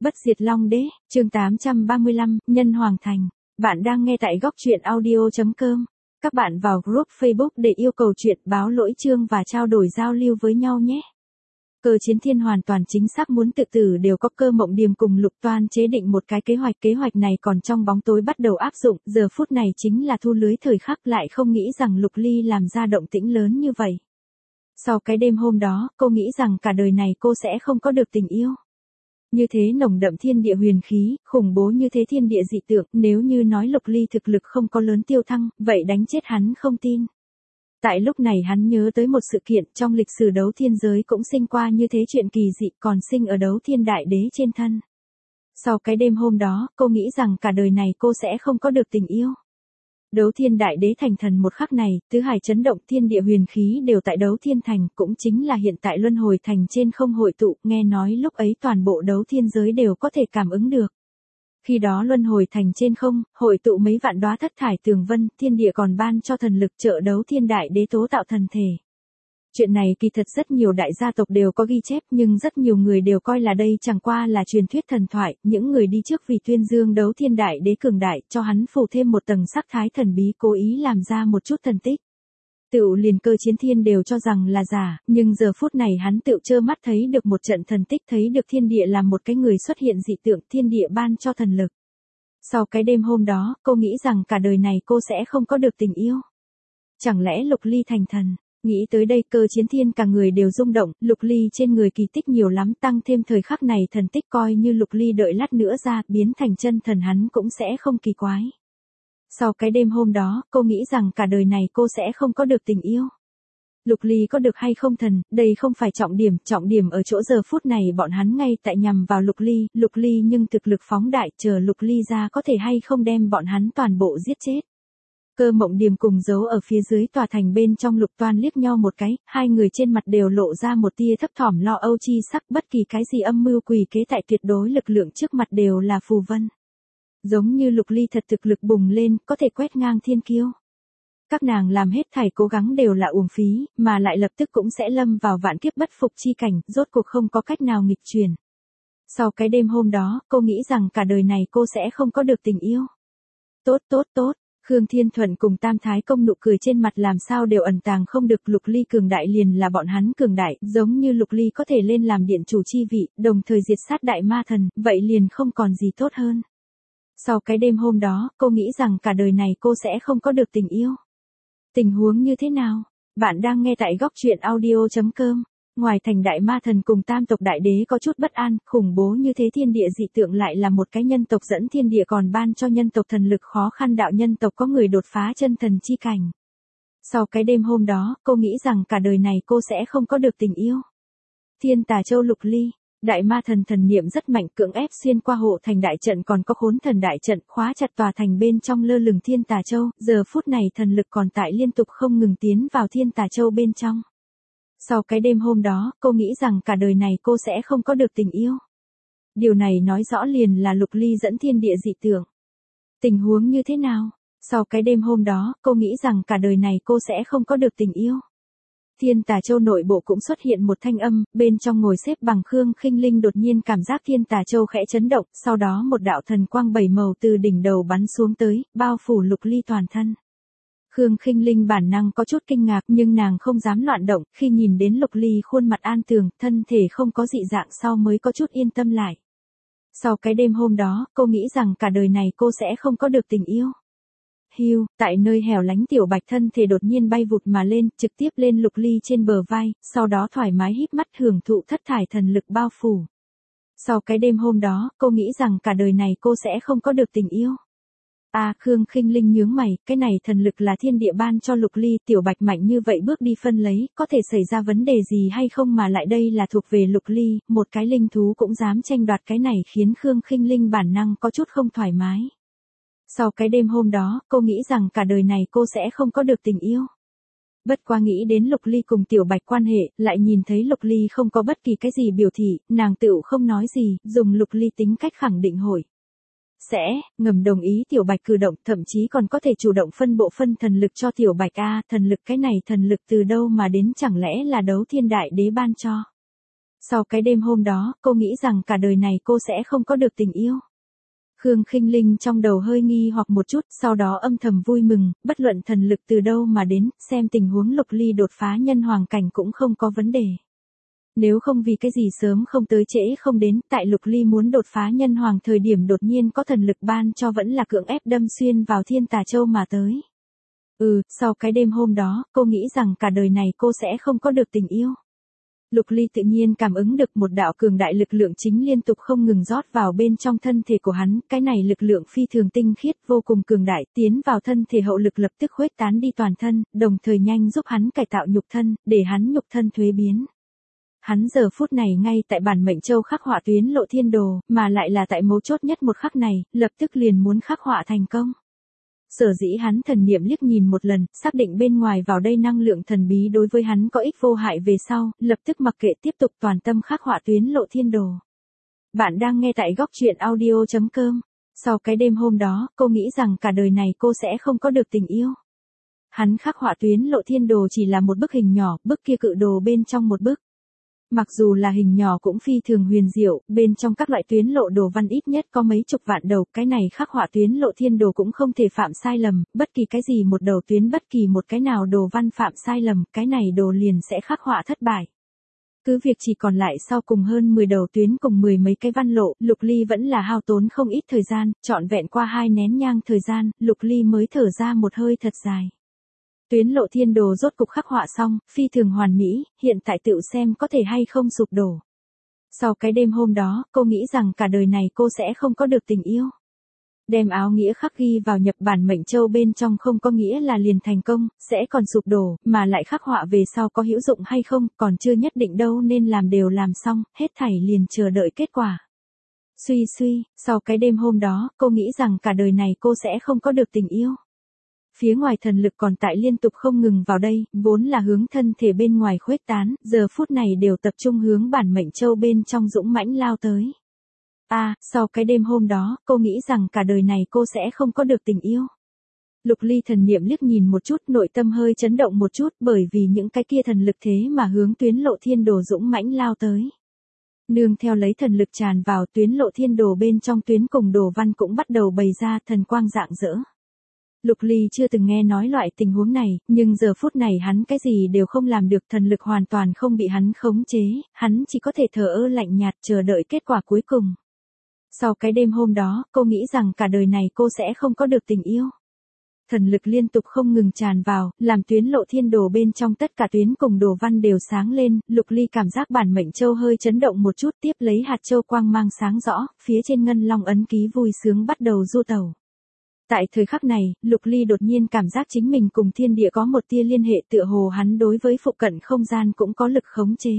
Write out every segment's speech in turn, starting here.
Bất diệt Long Đế, chương 835, Nhân Hoàng Thành. Bạn đang nghe tại góc truyện audio.com. Các bạn vào group Facebook để yêu cầu chuyện báo lỗi chương và trao đổi giao lưu với nhau nhé. Cơ Chiến Thiên hoàn toàn chính xác muốn tự tử đều có Cơ Mộng Điềm cùng Lục Toan chế định một cái kế hoạch này còn trong bóng tối bắt đầu áp dụng, giờ phút này chính là thu lưới thời khắc lại không nghĩ rằng Lục Ly làm ra động tĩnh lớn như vậy. Sau cái đêm hôm đó, cô nghĩ rằng cả đời này cô sẽ không có được tình yêu. Như thế nồng đậm thiên địa huyền khí, khủng bố như thế thiên địa dị tượng, nếu như nói Lục Ly thực lực không có lớn tiêu thăng, vậy đánh chết hắn không tin. Tại lúc này hắn nhớ tới một sự kiện trong lịch sử đấu thiên giới cũng sinh qua như thế chuyện kỳ dị còn sinh ở đấu thiên đại đế trên thân. Sau cái đêm hôm đó, cô nghĩ rằng cả đời này cô sẽ không có được tình yêu. Đấu thiên đại đế thành thần một khắc này, tứ hải chấn động thiên địa huyền khí đều tại đấu thiên thành, cũng chính là hiện tại luân hồi thành trên không hội tụ, nghe nói lúc ấy toàn bộ đấu thiên giới đều có thể cảm ứng được. Khi đó luân hồi thành trên không, hội tụ mấy vạn đóa thất thải tường vân, thiên địa còn ban cho thần lực trợ đấu thiên đại đế tố tạo thần thể. Chuyện này kỳ thật rất nhiều đại gia tộc đều có ghi chép nhưng rất nhiều người đều coi là đây chẳng qua là truyền thuyết thần thoại, những người đi trước vì tuyên dương đấu thiên đại đế cường đại cho hắn phủ thêm một tầng sắc thái thần bí cố ý làm ra một chút thần tích. Tựu liền Cơ Chiến Thiên đều cho rằng là giả, nhưng giờ phút này hắn tựu trơ mắt thấy được một trận thần tích thấy được thiên địa làm một cái người xuất hiện dị tượng thiên địa ban cho thần lực. Sau cái đêm hôm đó, cô nghĩ rằng cả đời này cô sẽ không có được tình yêu. Chẳng lẽ Lục Ly thành thần? Nghĩ tới đây Cơ Chiến Thiên cả người đều rung động, Lục Ly trên người kỳ tích nhiều lắm tăng thêm thời khắc này thần tích coi như Lục Ly đợi lát nữa ra biến thành chân thần hắn cũng sẽ không kỳ quái. Sau cái đêm hôm đó, cô nghĩ rằng cả đời này cô sẽ không có được tình yêu. Lục Ly có được hay không thần, đây không phải trọng điểm ở chỗ giờ phút này bọn hắn ngay tại nhằm vào Lục Ly nhưng thực lực phóng đại chờ Lục Ly ra có thể hay không đem bọn hắn toàn bộ giết chết. Cơ Mộng Điềm cùng giấu ở phía dưới tòa thành bên trong Lục Toan liếc nhau một cái, hai người trên mặt đều lộ ra một tia thấp thỏm lo âu chi sắc bất kỳ cái gì âm mưu quỷ kế tại tuyệt đối lực lượng trước mặt đều là phù vân. Giống như Lục Ly thật thực lực bùng lên, có thể quét ngang thiên kiêu. Các nàng làm hết thảy cố gắng đều là uổng phí, mà lại lập tức cũng sẽ lâm vào vạn kiếp bất phục chi cảnh, rốt cuộc không có cách nào nghịch chuyển. Sau cái đêm hôm đó, cô nghĩ rằng cả đời này cô sẽ không có được tình yêu. Tốt. Khương Thiên Thuận cùng Tam Thái Công nụ cười trên mặt làm sao đều ẩn tàng không được Lục Ly cường đại liền là bọn hắn cường đại, giống như Lục Ly có thể lên làm điện chủ chi vị, đồng thời diệt sát đại ma thần, vậy liền không còn gì tốt hơn. Sau cái đêm hôm đó, cô nghĩ rằng cả đời này cô sẽ không có được tình yêu. Tình huống như thế nào? Bạn đang nghe tại góc truyện audio.com. Ngoài thành đại ma thần cùng tam tộc đại đế có chút bất an, khủng bố như thế thiên địa dị tượng lại là một cái nhân tộc dẫn thiên địa còn ban cho nhân tộc thần lực khó khăn đạo nhân tộc có người đột phá chân thần chi cảnh. Sau cái đêm hôm đó, cô nghĩ rằng cả đời này cô sẽ không có được tình yêu. Thiên Tà Châu Lục Ly. Đại ma thần thần niệm rất mạnh cưỡng ép xuyên qua hộ thành đại trận còn có khốn thần đại trận khóa chặt tòa thành bên trong lơ lửng Thiên Tà Châu, giờ phút này thần lực còn tại liên tục không ngừng tiến vào Thiên Tà Châu bên trong. Sau cái đêm hôm đó, cô nghĩ rằng cả đời này cô sẽ không có được tình yêu. Điều này nói rõ liền là Lục Ly dẫn thiên địa dị tượng. Tình huống như thế nào? Sau cái đêm hôm đó, cô nghĩ rằng cả đời này cô sẽ không có được tình yêu. Thiên Tà Châu nội bộ cũng xuất hiện một thanh âm, bên trong ngồi xếp bằng Khương Khinh Linh đột nhiên cảm giác Thiên Tà Châu khẽ chấn động, sau đó một đạo thần quang bảy màu từ đỉnh đầu bắn xuống tới, bao phủ Lục Ly toàn thân. Khương Khinh Linh bản năng có chút kinh ngạc nhưng nàng không dám loạn động, khi nhìn đến Lục Ly khuôn mặt an tường, thân thể không có dị dạng sau mới có chút yên tâm lại. Sau cái đêm hôm đó, cô nghĩ rằng cả đời này cô sẽ không có được tình yêu. Hưu, tại nơi hẻo lánh Tiểu Bạch thân thể đột nhiên bay vụt mà lên, trực tiếp lên Lục Ly trên bờ vai, sau đó thoải mái híp mắt hưởng thụ thất thải thần lực bao phủ. Sau cái đêm hôm đó, cô nghĩ rằng cả đời này cô sẽ không có được tình yêu. Khương Khinh Linh nhướng mày, cái này thần lực là thiên địa ban cho Lục Ly, Tiểu Bạch mạnh như vậy bước đi phân lấy, có thể xảy ra vấn đề gì hay không mà lại đây là thuộc về Lục Ly, một cái linh thú cũng dám tranh đoạt cái này khiến Khương Khinh Linh bản năng có chút không thoải mái. Sau cái đêm hôm đó, cô nghĩ rằng cả đời này cô sẽ không có được tình yêu. Bất quá nghĩ đến Lục Ly cùng Tiểu Bạch quan hệ, lại nhìn thấy Lục Ly không có bất kỳ cái gì biểu thị, nàng tựu không nói gì, dùng Lục Ly tính cách khẳng định hội. Ngầm đồng ý Tiểu Bạch cử động, thậm chí còn có thể chủ động phân bộ phân thần lực cho Tiểu Bạch thần lực cái này thần lực từ đâu mà đến chẳng lẽ là đấu thiên đại đế ban cho. Sau cái đêm hôm đó, cô nghĩ rằng cả đời này cô sẽ không có được tình yêu. Khương Khinh Linh trong đầu hơi nghi hoặc một chút, sau đó âm thầm vui mừng, bất luận thần lực từ đâu mà đến, xem tình huống Lục Ly đột phá nhân hoàng cảnh cũng không có vấn đề. Nếu không vì cái gì sớm không tới trễ không đến, tại Lục Ly muốn đột phá nhân hoàng thời điểm đột nhiên có thần lực ban cho vẫn là cưỡng ép đâm xuyên vào Thiên Tà Châu mà tới. Sau cái đêm hôm đó, cô nghĩ rằng cả đời này cô sẽ không có được tình yêu. Lục Ly tự nhiên cảm ứng được một đạo cường đại lực lượng chính liên tục không ngừng rót vào bên trong thân thể của hắn, cái này lực lượng phi thường tinh khiết vô cùng cường đại tiến vào thân thể hậu lực lập tức khuếch tán đi toàn thân, đồng thời nhanh giúp hắn cải tạo nhục thân, để hắn nhục thân thuế biến. Hắn giờ phút này ngay tại bản mệnh châu khắc họa tuyến lộ thiên đồ, mà lại là tại mấu chốt nhất một khắc này, lập tức liền muốn khắc họa thành công. Sở dĩ hắn thần niệm liếc nhìn một lần, xác định bên ngoài vào đây năng lượng thần bí đối với hắn có ích vô hại về sau, lập tức mặc kệ tiếp tục toàn tâm khắc họa tuyến lộ thiên đồ. Bạn đang nghe tại góc truyện audio.com. Sau cái đêm hôm đó, cô nghĩ rằng cả đời này cô sẽ không có được tình yêu. Hắn khắc họa tuyến lộ thiên đồ chỉ là một bức hình nhỏ, bức kia cự đồ bên trong một bức. Mặc dù là hình nhỏ cũng phi thường huyền diệu, bên trong các loại tuyến lộ đồ văn ít nhất có mấy chục vạn đầu, cái này khắc họa tuyến lộ thiên đồ cũng không thể phạm sai lầm, bất kỳ cái gì một đầu tuyến bất kỳ một cái nào đồ văn phạm sai lầm, cái này đồ liền sẽ khắc họa thất bại. Cứ việc chỉ còn lại sau cùng hơn 10 đầu tuyến cùng 10 mấy cái văn lộ, Lục Ly vẫn là hao tốn không ít thời gian, trọn vẹn qua 2 nén nhang thời gian, Lục Ly mới thở ra một hơi thật dài. Tuyến lộ thiên đồ rốt cục khắc họa xong, phi thường hoàn mỹ, hiện tại tự xem có thể hay không sụp đổ. Sau cái đêm hôm đó, cô nghĩ rằng cả đời này cô sẽ không có được tình yêu. Đem áo nghĩa khắc ghi vào nhập bản mệnh châu bên trong không có nghĩa là liền thành công, sẽ còn sụp đổ, mà lại khắc họa về sau có hữu dụng hay không, còn chưa nhất định đâu nên làm đều làm xong, hết thảy liền chờ đợi kết quả. Suy, sau cái đêm hôm đó, cô nghĩ rằng cả đời này cô sẽ không có được tình yêu. Phía ngoài thần lực còn tại liên tục không ngừng vào đây, vốn là hướng thân thể bên ngoài khuếch tán, giờ phút này đều tập trung hướng bản mệnh châu bên trong dũng mãnh lao tới. Sau cái đêm hôm đó, cô nghĩ rằng cả đời này cô sẽ không có được tình yêu. Lục Ly thần niệm liếc nhìn một chút, nội tâm hơi chấn động một chút, bởi vì những cái kia thần lực thế mà hướng tuyến lộ thiên đồ dũng mãnh lao tới. Nương theo lấy thần lực tràn vào tuyến lộ thiên đồ bên trong tuyến cùng đồ văn cũng bắt đầu bày ra thần quang rạng rỡ. Lục Ly chưa từng nghe nói loại tình huống này, nhưng giờ phút này hắn cái gì đều không làm được, thần lực hoàn toàn không bị hắn khống chế, hắn chỉ có thể thờ ơ lạnh nhạt chờ đợi kết quả cuối cùng. Sau cái đêm hôm đó, cô nghĩ rằng cả đời này cô sẽ không có được tình yêu. Thần lực liên tục không ngừng tràn vào, làm tuyến lộ thiên đồ bên trong tất cả tuyến cùng đồ văn đều sáng lên, Lục Ly cảm giác bản mệnh châu hơi chấn động một chút, tiếp lấy hạt châu quang mang sáng rõ, phía trên ngân long ấn ký vui sướng bắt đầu du tẩu. Tại thời khắc này, Lục Ly đột nhiên cảm giác chính mình cùng thiên địa có một tia liên hệ, tựa hồ hắn đối với phụ cận không gian cũng có lực khống chế.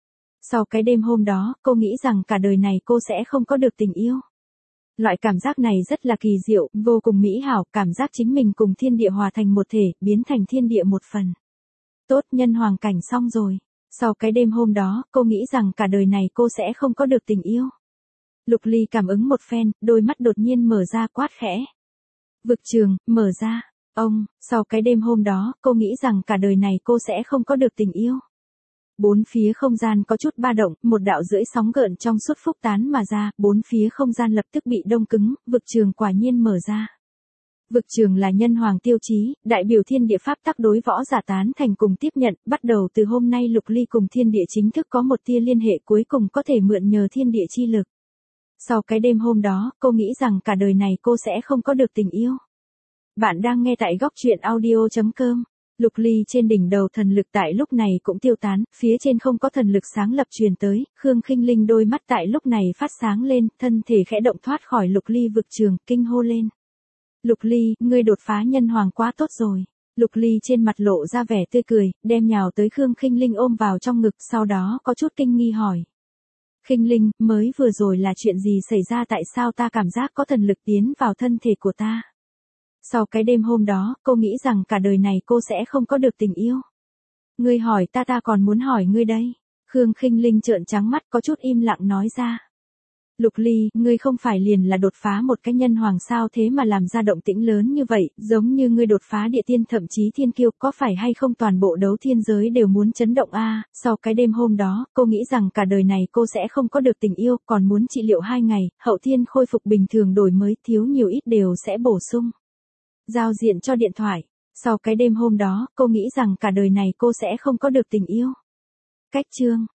Sau cái đêm hôm đó, cô nghĩ rằng cả đời này cô sẽ không có được tình yêu. Loại cảm giác này rất là kỳ diệu, vô cùng mỹ hảo, cảm giác chính mình cùng thiên địa hòa thành một thể, biến thành thiên địa một phần. Tốt, nhân hoàng cảnh xong rồi. Sau cái đêm hôm đó, cô nghĩ rằng cả đời này cô sẽ không có được tình yêu. Lục Ly cảm ứng một phen, đôi mắt đột nhiên mở ra quát khẽ. Vực trường, mở ra. Sau cái đêm hôm đó, cô nghĩ rằng cả đời này cô sẽ không có được tình yêu. Bốn phía không gian có chút ba động, một đạo rưỡi sóng gợn trong suốt phúc tán mà ra, bốn phía không gian lập tức bị đông cứng, vực trường quả nhiên mở ra. Vực trường là nhân hoàng tiêu chí, đại biểu thiên địa pháp tắc đối võ giả tán thành cùng tiếp nhận, bắt đầu từ hôm nay Lục Ly cùng thiên địa chính thức có một tia liên hệ cuối cùng có thể mượn nhờ thiên địa chi lực. Sau cái đêm hôm đó, cô nghĩ rằng cả đời này cô sẽ không có được tình yêu. Bạn đang nghe tại góc truyện audio.com. Lục Ly trên đỉnh đầu thần lực tại lúc này cũng tiêu tán, phía trên không có thần lực sáng lập truyền tới, Khương Khinh Linh đôi mắt tại lúc này phát sáng lên, thân thể khẽ động thoát khỏi Lục Ly vực trường, kinh hô lên. Lục Ly, ngươi đột phá nhân hoàng quá tốt rồi. Lục Ly trên mặt lộ ra vẻ tươi cười, đem nhào tới Khương Khinh Linh ôm vào trong ngực, sau đó có chút kinh nghi hỏi. Khinh Linh, mới vừa rồi là chuyện gì xảy ra, tại sao ta cảm giác có thần lực tiến vào thân thể của ta? Sau cái đêm hôm đó, cô nghĩ rằng cả đời này cô sẽ không có được tình yêu. Ngươi hỏi ta còn muốn hỏi ngươi đây. Khương Khinh Linh trợn trắng mắt có chút im lặng nói ra. Lục Ly, ngươi không phải liền là đột phá một cái nhân hoàng sao thế mà làm ra động tĩnh lớn như vậy, giống như ngươi đột phá địa tiên thậm chí thiên kiêu, có phải hay không toàn bộ đấu thiên giới đều muốn chấn động a? Sau cái đêm hôm đó, cô nghĩ rằng cả đời này cô sẽ không có được tình yêu, còn muốn trị liệu 2 ngày, hậu thiên khôi phục bình thường đổi mới, thiếu nhiều ít đều sẽ bổ sung. Giao diện cho điện thoại. Sau cái đêm hôm đó, cô nghĩ rằng cả đời này cô sẽ không có được tình yêu. Cách chương